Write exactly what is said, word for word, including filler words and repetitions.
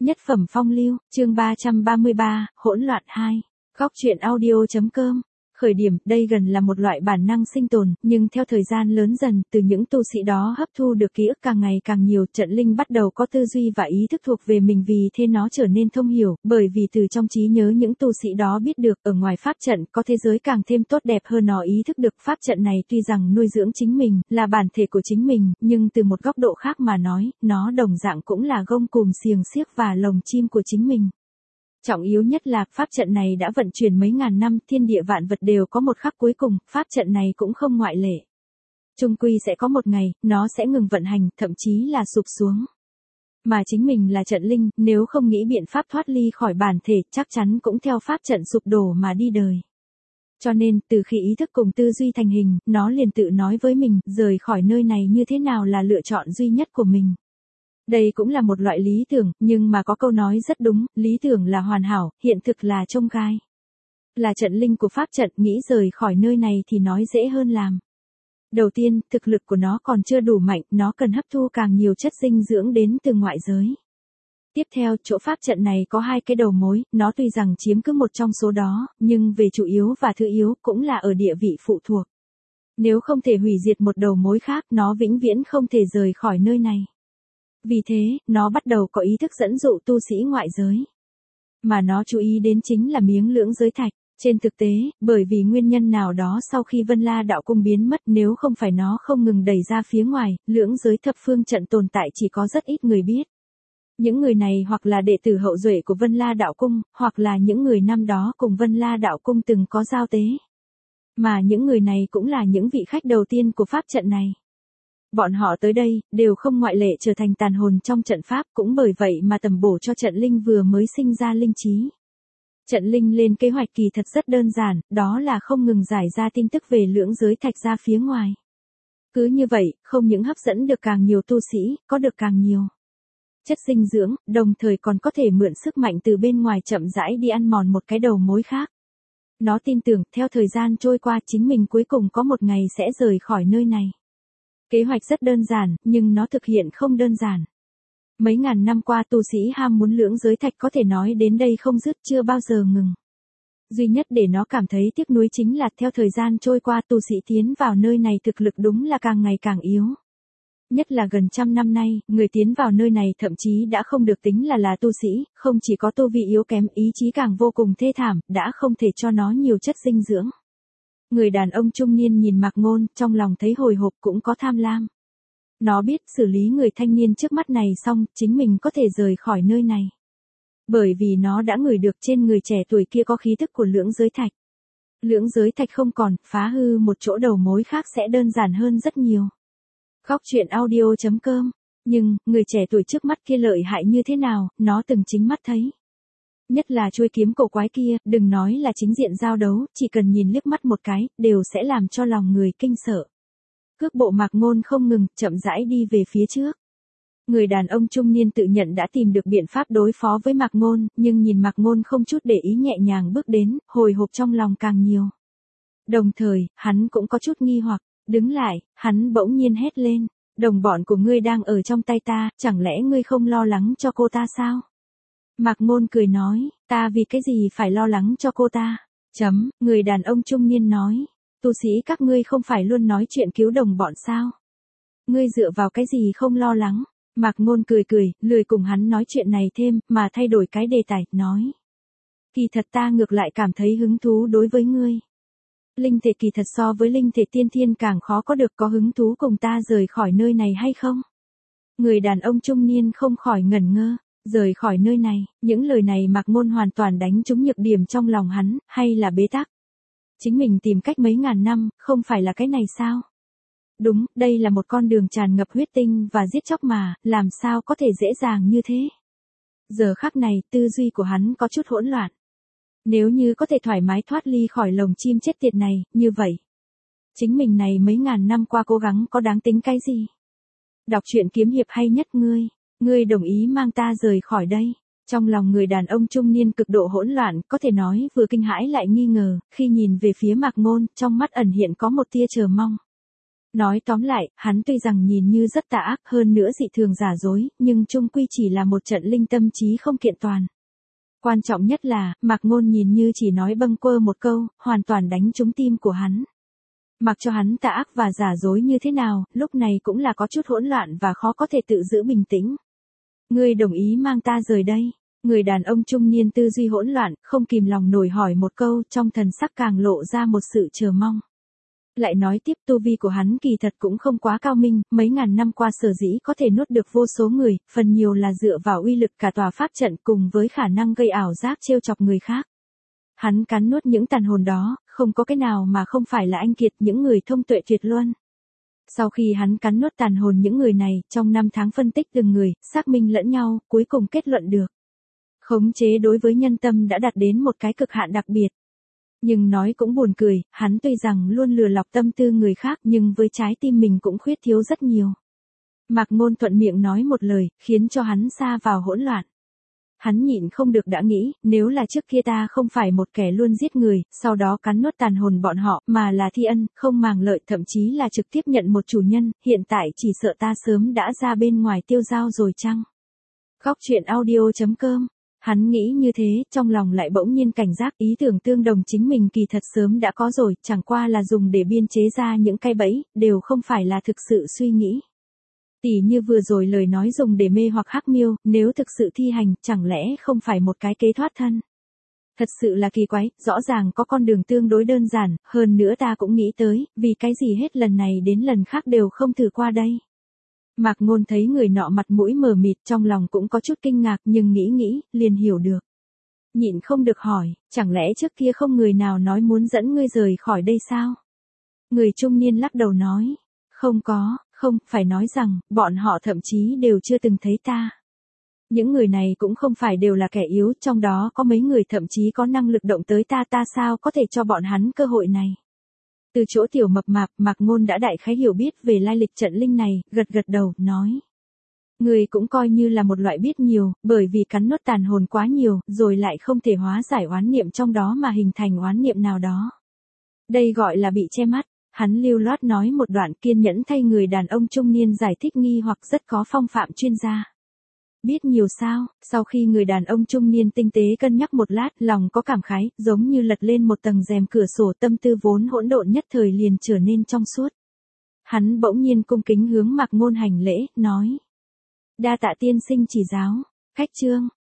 Nhất phẩm phong lưu, chương ba trăm ba mươi ba, hỗn loạn hai. Góc truyện audio.com. Khởi điểm, đây gần là một loại bản năng sinh tồn, nhưng theo thời gian lớn dần, từ những tu sĩ đó hấp thu được ký ức càng ngày càng nhiều, trận linh bắt đầu có tư duy và ý thức thuộc về mình, vì thế nó trở nên thông hiểu, bởi vì từ trong trí nhớ những tu sĩ đó biết được, ở ngoài pháp trận, có thế giới càng thêm tốt đẹp hơn. Nó ý thức được pháp trận này tuy rằng nuôi dưỡng chính mình, là bản thể của chính mình, nhưng từ một góc độ khác mà nói, nó đồng dạng cũng là gông cùm xiềng xiếc và lồng chim của chính mình. Trọng yếu nhất là, pháp trận này đã vận chuyển mấy ngàn năm, thiên địa vạn vật đều có một khắc cuối cùng, pháp trận này cũng không ngoại lệ. Chung quy sẽ có một ngày, nó sẽ ngừng vận hành, thậm chí là sụp xuống. Mà chính mình là trận linh, nếu không nghĩ biện pháp thoát ly khỏi bản thể, chắc chắn cũng theo pháp trận sụp đổ mà đi đời. Cho nên, từ khi ý thức cùng tư duy thành hình, nó liền tự nói với mình, rời khỏi nơi này như thế nào là lựa chọn duy nhất của mình. Đây cũng là một loại lý tưởng, nhưng mà có câu nói rất đúng, lý tưởng là hoàn hảo, hiện thực là chông gai. Là trận linh của pháp trận, nghĩ rời khỏi nơi này thì nói dễ hơn làm. Đầu tiên, thực lực của nó còn chưa đủ mạnh, nó cần hấp thu càng nhiều chất dinh dưỡng đến từ ngoại giới. Tiếp theo, chỗ pháp trận này có hai cái đầu mối, nó tuy rằng chiếm cứ một trong số đó, nhưng về chủ yếu và thứ yếu cũng là ở địa vị phụ thuộc. Nếu không thể hủy diệt một đầu mối khác, nó vĩnh viễn không thể rời khỏi nơi này. Vì thế, nó bắt đầu có ý thức dẫn dụ tu sĩ ngoại giới. Mà nó chú ý đến chính là miếng lưỡng giới thạch. Trên thực tế, bởi vì nguyên nhân nào đó sau khi Vân La đạo cung biến mất, nếu không phải nó không ngừng đẩy ra phía ngoài, lưỡng giới thập phương trận tồn tại chỉ có rất ít người biết. Những người này hoặc là đệ tử hậu duệ của Vân La đạo cung, hoặc là những người năm đó cùng Vân La đạo cung từng có giao tế. Mà những người này cũng là những vị khách đầu tiên của pháp trận này. Bọn họ tới đây, đều không ngoại lệ trở thành tàn hồn trong trận pháp, cũng bởi vậy mà tầm bổ cho trận linh vừa mới sinh ra linh trí. Trận linh lên kế hoạch kỳ thật rất đơn giản, đó là không ngừng giải ra tin tức về lưỡng giới thạch ra phía ngoài. Cứ như vậy, không những hấp dẫn được càng nhiều tu sĩ, có được càng nhiều chất dinh dưỡng, đồng thời còn có thể mượn sức mạnh từ bên ngoài chậm rãi đi ăn mòn một cái đầu mối khác. Nó tin tưởng, theo thời gian trôi qua, chính mình cuối cùng có một ngày sẽ rời khỏi nơi này. Kế hoạch rất đơn giản, nhưng nó thực hiện không đơn giản. Mấy ngàn năm qua tu sĩ ham muốn lưỡng giới thạch có thể nói đến đây không dứt, chưa bao giờ ngừng. Duy nhất để nó cảm thấy tiếc nuối chính là theo thời gian trôi qua tu sĩ tiến vào nơi này thực lực đúng là càng ngày càng yếu. Nhất là gần trăm năm nay, người tiến vào nơi này thậm chí đã không được tính là là tu sĩ, không chỉ có tu vi yếu kém, ý chí càng vô cùng thê thảm, đã không thể cho nó nhiều chất dinh dưỡng. Người đàn ông trung niên nhìn Mạc Ngôn, trong lòng thấy hồi hộp cũng có tham lam. Nó biết xử lý người thanh niên trước mắt này xong, chính mình có thể rời khỏi nơi này. Bởi vì nó đã ngửi được trên người trẻ tuổi kia có khí thức của lưỡng giới thạch. Lưỡng giới thạch không còn, phá hư một chỗ đầu mối khác sẽ đơn giản hơn rất nhiều. Góc truyện audio.com. Nhưng, người trẻ tuổi trước mắt kia lợi hại như thế nào, nó từng chính mắt thấy. Nhất là chuôi kiếm cổ quái kia, đừng nói là chính diện giao đấu, chỉ cần nhìn liếc mắt một cái, đều sẽ làm cho lòng người kinh sợ. Cước bộ Mạc Ngôn không ngừng, chậm rãi đi về phía trước. Người đàn ông trung niên tự nhận đã tìm được biện pháp đối phó với Mạc Ngôn, nhưng nhìn Mạc Ngôn không chút để ý nhẹ nhàng bước đến, hồi hộp trong lòng càng nhiều. Đồng thời, hắn cũng có chút nghi hoặc, đứng lại, hắn bỗng nhiên hét lên, đồng bọn của ngươi đang ở trong tay ta, chẳng lẽ ngươi không lo lắng cho cô ta sao? Mạc Ngôn cười nói, ta vì cái gì phải lo lắng cho cô ta? Chấm, người đàn ông trung niên nói, tu sĩ các ngươi không phải luôn nói chuyện cứu đồng bọn sao? Ngươi dựa vào cái gì không lo lắng? Mạc Ngôn cười cười, lười cùng hắn nói chuyện này thêm, mà thay đổi cái đề tài, nói. Kỳ thật ta ngược lại cảm thấy hứng thú đối với ngươi. Linh thể kỳ thật so với linh thể tiên thiên càng khó có được, có hứng thú cùng ta rời khỏi nơi này hay không? Người đàn ông trung niên không khỏi ngẩn ngơ. Rời khỏi nơi này, những lời này Mạc Ngôn hoàn toàn đánh trúng nhược điểm trong lòng hắn, hay là bế tắc. Chính mình tìm cách mấy ngàn năm, không phải là cái này sao? Đúng, đây là một con đường tràn ngập huyết tinh và giết chóc mà, làm sao có thể dễ dàng như thế? Giờ khắc này, tư duy của hắn có chút hỗn loạn. Nếu như có thể thoải mái thoát ly khỏi lồng chim chết tiệt này, như vậy. Chính mình này mấy ngàn năm qua cố gắng có đáng tính cái gì? Đọc truyện kiếm hiệp hay nhất ngươi. Ngươi đồng ý mang ta rời khỏi đây. Trong lòng người đàn ông trung niên cực độ hỗn loạn, có thể nói vừa kinh hãi lại nghi ngờ, khi nhìn về phía Mạc Ngôn, trong mắt ẩn hiện có một tia chờ mong. Nói tóm lại, hắn tuy rằng nhìn như rất tà ác hơn nữa dị thường giả dối, nhưng chung quy chỉ là một trận linh tâm trí không kiện toàn. Quan trọng nhất là, Mạc Ngôn nhìn như chỉ nói bâng quơ một câu, hoàn toàn đánh trúng tim của hắn. Mặc cho hắn tà ác và giả dối như thế nào, lúc này cũng là có chút hỗn loạn và khó có thể tự giữ bình tĩnh. Ngươi đồng ý mang ta rời đây. Người đàn ông trung niên tư duy hỗn loạn, không kìm lòng nổi hỏi một câu, trong thần sắc càng lộ ra một sự chờ mong. Lại nói tiếp, tu vi của hắn kỳ thật cũng không quá cao minh, mấy ngàn năm qua sở dĩ có thể nuốt được vô số người, phần nhiều là dựa vào uy lực cả tòa pháp trận cùng với khả năng gây ảo giác trêu chọc người khác. Hắn cắn nuốt những tàn hồn đó, không có cái nào mà không phải là anh kiệt, những người thông tuệ tuyệt luân. Sau khi hắn cắn nuốt tàn hồn những người này, trong năm tháng phân tích từng người, xác minh lẫn nhau, cuối cùng kết luận được. Khống chế đối với nhân tâm đã đạt đến một cái cực hạn đặc biệt. Nhưng nói cũng buồn cười, hắn tuy rằng luôn lừa lọc tâm tư người khác nhưng với trái tim mình cũng khuyết thiếu rất nhiều. Mạc Ngôn thuận miệng nói một lời, khiến cho hắn sa vào hỗn loạn. Hắn nhịn không được đã nghĩ, nếu là trước kia ta không phải một kẻ luôn giết người, sau đó cắn nuốt tàn hồn bọn họ, mà là thi ân, không màng lợi, thậm chí là trực tiếp nhận một chủ nhân, hiện tại chỉ sợ ta sớm đã ra bên ngoài tiêu dao rồi chăng? Góc truyện audio chấm com. Hắn nghĩ như thế, trong lòng lại bỗng nhiên cảnh giác, ý tưởng tương đồng chính mình kỳ thật sớm đã có rồi, chẳng qua là dùng để biên chế ra những cái bẫy, đều không phải là thực sự suy nghĩ. Tỉ như vừa rồi lời nói dùng để mê hoặc Hắc Miêu, nếu thực sự thi hành, chẳng lẽ không phải một cái kế thoát thân. Thật sự là kỳ quái, rõ ràng có con đường tương đối đơn giản, hơn nữa ta cũng nghĩ tới, vì cái gì hết lần này đến lần khác đều không thử qua đây. Mạc Ngôn thấy người nọ mặt mũi mờ mịt, trong lòng cũng có chút kinh ngạc nhưng nghĩ nghĩ, liền hiểu được. Nhịn không được hỏi, chẳng lẽ trước kia không người nào nói muốn dẫn ngươi rời khỏi đây sao? Người trung niên lắc đầu nói, không có, không, phải nói rằng, bọn họ thậm chí đều chưa từng thấy ta. Những người này cũng không phải đều là kẻ yếu, trong đó có mấy người thậm chí có năng lực động tới ta, ta sao có thể cho bọn hắn cơ hội này. Từ chỗ tiểu mập mạp, Mạc Ngôn đã đại khái hiểu biết về lai lịch trận linh này, gật gật đầu, nói. Người cũng coi như là một loại biết nhiều, bởi vì cắn nuốt tàn hồn quá nhiều, rồi lại không thể hóa giải oán niệm trong đó mà hình thành oán niệm nào đó. Đây gọi là bị che mắt. Hắn lưu loát nói một đoạn, kiên nhẫn thay người đàn ông trung niên giải thích nghi hoặc rất có phong phạm chuyên gia. Biết nhiều sao? Sau khi người đàn ông trung niên tinh tế cân nhắc một lát, lòng có cảm khái, giống như lật lên một tầng rèm cửa sổ, tâm tư vốn hỗn độn nhất thời liền trở nên trong suốt. Hắn bỗng nhiên cung kính hướng Mạc Ngôn hành lễ, nói. Đa tạ tiên sinh chỉ giáo. Khách chương.